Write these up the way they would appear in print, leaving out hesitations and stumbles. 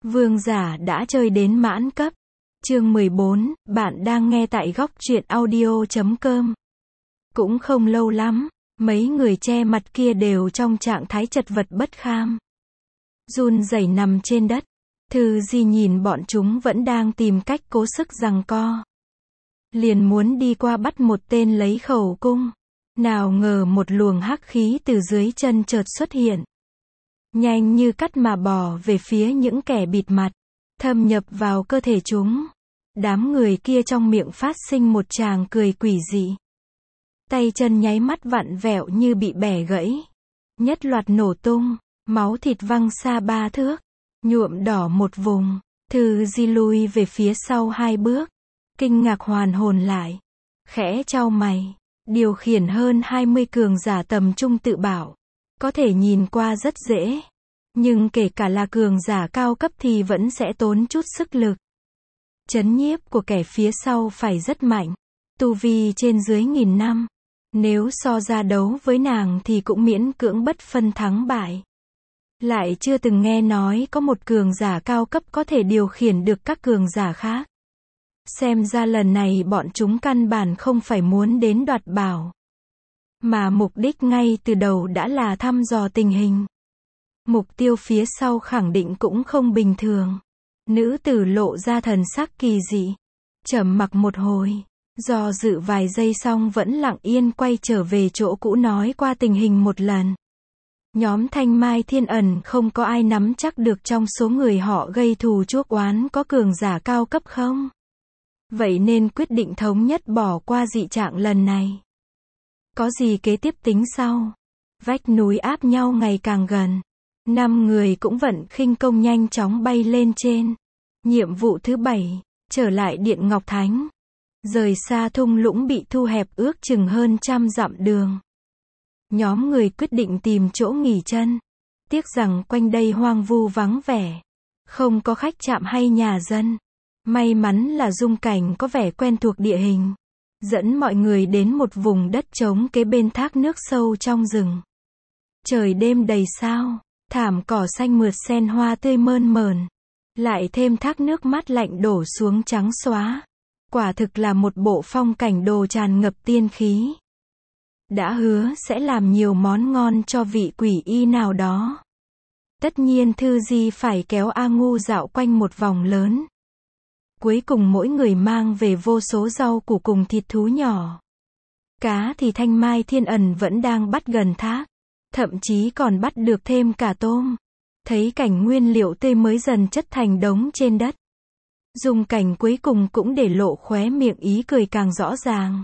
Vương giả đã chơi đến mãn cấp. Chương 14, bạn đang nghe tại góc truyện audio.com. Cũng không lâu lắm, mấy người che mặt kia đều trong trạng thái chật vật bất kham. Run rẩy nằm trên đất. Thư Di nhìn bọn chúng vẫn đang tìm cách cố sức giằng co. Liền muốn đi qua bắt một tên lấy khẩu cung. Nào ngờ một luồng hắc khí từ dưới chân chợt xuất hiện. Nhanh như cắt mà bò về phía những kẻ bịt mặt. Thâm nhập vào cơ thể chúng. Đám người kia trong miệng phát sinh một tràng cười quỷ dị. Tay chân nháy mắt vặn vẹo như bị bẻ gãy. Nhất loạt nổ tung. Máu thịt văng xa 3 thước. Nhuộm đỏ một vùng. Thư Di lui về phía sau 2 bước. Kinh ngạc hoàn hồn lại. Khẽ chau mày. Điều khiển hơn 20 cường giả tầm trung tự bảo. Có thể nhìn qua rất dễ. Nhưng kể cả là cường giả cao cấp thì vẫn sẽ tốn chút sức lực. Chấn nhiếp của kẻ phía sau phải rất mạnh. Tu vi trên dưới 1000 năm. Nếu so ra đấu với nàng thì cũng miễn cưỡng bất phân thắng bại. Lại chưa từng nghe nói có một cường giả cao cấp có thể điều khiển được các cường giả khác. Xem ra lần này bọn chúng căn bản không phải muốn đến đoạt bảo. Mà mục đích ngay từ đầu đã là thăm dò tình hình. Mục tiêu phía sau khẳng định cũng không bình thường. Nữ tử lộ ra thần sắc kỳ dị. Trầm mặc một hồi. Do dự vài giây xong vẫn lặng yên quay trở về chỗ cũ nói qua tình hình một lần. Nhóm Thanh Mai Thiên Ẩn không có ai nắm chắc được trong số người họ gây thù chuốc oán có cường giả cao cấp không? Vậy nên quyết định thống nhất bỏ qua dị trạng lần này. Có gì kế tiếp tính sau? Vách núi áp nhau ngày càng gần. 5 người cũng vận khinh công nhanh chóng bay lên trên. Nhiệm vụ thứ 7, trở lại Điện Ngọc Thánh. Rời xa thung lũng bị thu hẹp ước chừng hơn 100 dặm đường. Nhóm người quyết định tìm chỗ nghỉ chân. Tiếc rằng quanh đây hoang vu vắng vẻ. Không có khách trạm hay nhà dân. May mắn là Dung Cảnh có vẻ quen thuộc địa hình. Dẫn mọi người đến một vùng đất trống kế bên thác nước sâu trong rừng. Trời đêm đầy sao. Thảm cỏ xanh mượt sen hoa tươi mơn mởn. Lại thêm thác nước mát lạnh đổ xuống trắng xóa. Quả thực là một bộ phong cảnh đồ tràn ngập tiên khí. Đã hứa sẽ làm nhiều món ngon cho vị quỷ y nào đó. Tất nhiên Thư Di phải kéo A Ngu dạo quanh một vòng lớn. Cuối cùng mỗi người mang về vô số rau củ cùng thịt thú nhỏ. Cá thì Thanh Mai Thiên Ẩn vẫn đang bắt gần thác. Thậm chí còn bắt được thêm cả tôm. Thấy cảnh nguyên liệu tươi mới dần chất thành đống trên đất. Dung Cảnh cuối cùng cũng để lộ khóe miệng ý cười càng rõ ràng.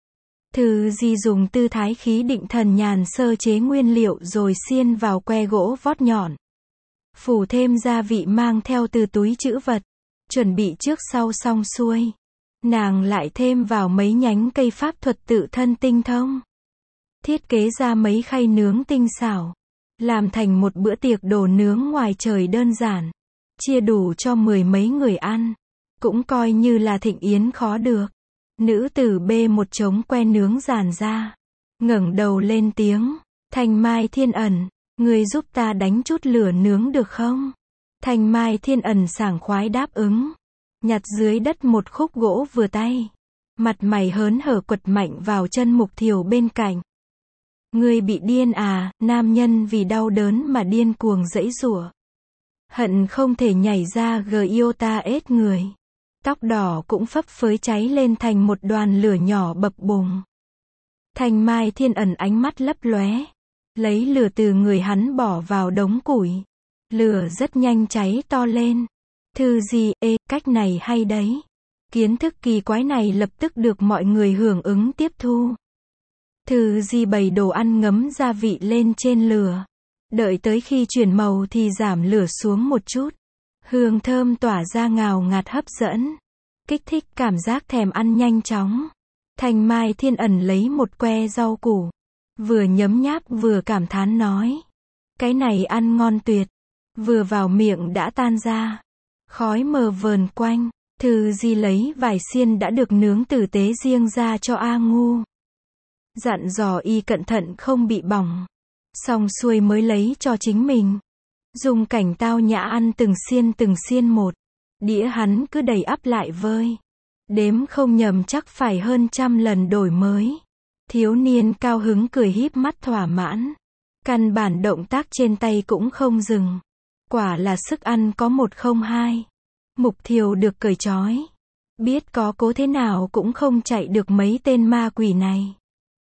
Thư Di dùng tư thái khí định thần nhàn sơ chế nguyên liệu rồi xiên vào que gỗ vót nhọn. Phủ thêm gia vị mang theo từ túi trữ vật. Chuẩn bị trước sau xong xuôi. Nàng lại thêm vào mấy nhánh cây pháp thuật tự thân tinh thông. Thiết kế ra mấy khay nướng tinh xảo. Làm thành một bữa tiệc đồ nướng ngoài trời đơn giản. Chia đủ cho 10 mấy người ăn. Cũng coi như là thịnh yến khó được. Nữ tử bê một trống que nướng giàn ra. Ngẩng đầu lên tiếng. Thanh Mai Thiên Ẩn, người giúp ta đánh chút lửa nướng được không? Thanh Mai Thiên Ẩn sảng khoái đáp ứng. Nhặt dưới đất một khúc gỗ vừa tay. Mặt mày hớn hở quật mạnh vào chân Mục Thiều bên cạnh. Ngươi bị điên à? Nam nhân vì đau đớn mà điên cuồng giãy giụa. Hận không thể nhảy ra Giota ết người. Tóc đỏ cũng phấp phới cháy lên thành một đoàn lửa nhỏ bập bùng. Thanh Mai Thiên Ẩn ánh mắt lấp lóe. Lấy lửa từ người hắn bỏ vào đống củi. Lửa rất nhanh cháy to lên. Thư Di, cách này hay đấy. Kiến thức kỳ quái này lập tức được mọi người hưởng ứng tiếp thu. Thư Di bày đồ ăn ngấm gia vị lên trên lửa. Đợi tới khi chuyển màu thì giảm lửa xuống một chút. Hương thơm tỏa ra ngào ngạt hấp dẫn. Kích thích cảm giác thèm ăn nhanh chóng. Thanh Mai Thiên Ẩn lấy một que rau củ. Vừa nhấm nháp vừa cảm thán nói. Cái này ăn ngon tuyệt. Vừa vào miệng đã tan ra. Khói mờ vờn quanh. Thư Di lấy vài xiên đã được nướng tử tế riêng ra cho A Ngu. Dặn dò y cẩn thận không bị bỏng. Xong xuôi mới lấy cho chính mình. Dung Cảnh tao nhã ăn từng xiên một. Đĩa hắn cứ đầy ắp lại vơi. Đếm không nhầm chắc phải hơn 100 lần đổi mới. Thiếu niên cao hứng cười híp mắt thỏa mãn. Căn bản động tác trên tay cũng không dừng. Quả là sức ăn có 102. Mục Thiều được cởi trói. Biết có cố thế nào cũng không chạy được mấy tên ma quỷ này.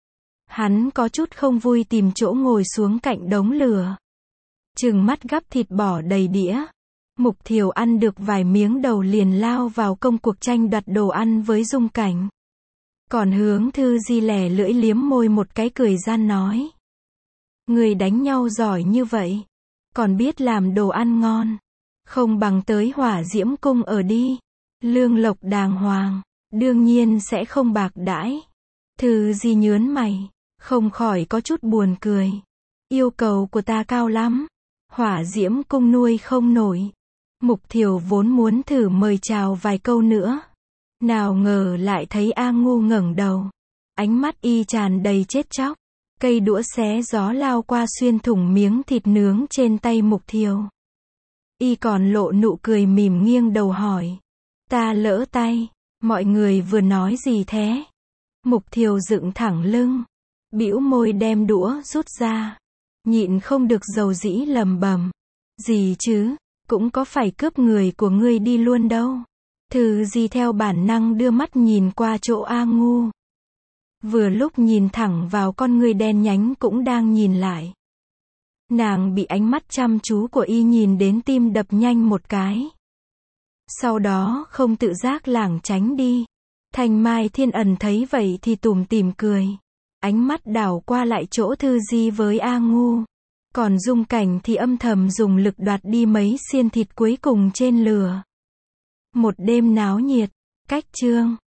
Hắn có chút không vui tìm chỗ ngồi xuống cạnh đống lửa. Trừng mắt gắp thịt bò đầy đĩa. Mục Thiều ăn được vài miếng đầu liền lao vào công cuộc tranh đoạt đồ ăn với Dung Cảnh. Còn Hướng Thư Di lè lưỡi liếm môi một cái cười gian nói. Người đánh nhau giỏi như vậy. Còn biết làm đồ ăn ngon. Không bằng tới Hỏa Diễm Cung ở đi. Lương lộc đàng hoàng. Đương nhiên sẽ không bạc đãi. Thư Di nhớn mày. Không khỏi có chút buồn cười. Yêu cầu của ta cao lắm. Hỏa Diễm Cung nuôi không nổi. Mục Thiều vốn muốn thử mời chào vài câu nữa. Nào ngờ lại thấy A Ngu ngẩng đầu. Ánh mắt y tràn đầy chết chóc. Cây đũa xé gió lao qua xuyên thủng miếng thịt nướng trên tay Mục Thiều. Y còn lộ nụ cười mỉm nghiêng đầu hỏi. Ta lỡ tay. Mọi người vừa nói gì thế? Mục Thiều dựng thẳng lưng. Bĩu môi đem đũa rút ra. Nhịn không được dầu dĩ lầm bầm. Gì chứ? Cũng có phải cướp người của ngươi đi luôn đâu. Thư Di theo bản năng đưa mắt nhìn qua chỗ A Ngu. Vừa lúc nhìn thẳng vào con ngươi đen nhánh cũng đang nhìn lại. Nàng bị ánh mắt chăm chú của y nhìn đến tim đập nhanh một cái. Sau đó không tự giác lảng tránh đi. Thanh Mai Thiên Ẩn thấy vậy thì tủm tỉm cười. Ánh mắt đảo qua lại chỗ Thư Di với A Ngu. Còn Dung Cảnh thì âm thầm dùng lực đoạt đi mấy xiên thịt cuối cùng trên lửa. Một đêm náo nhiệt. Cách chương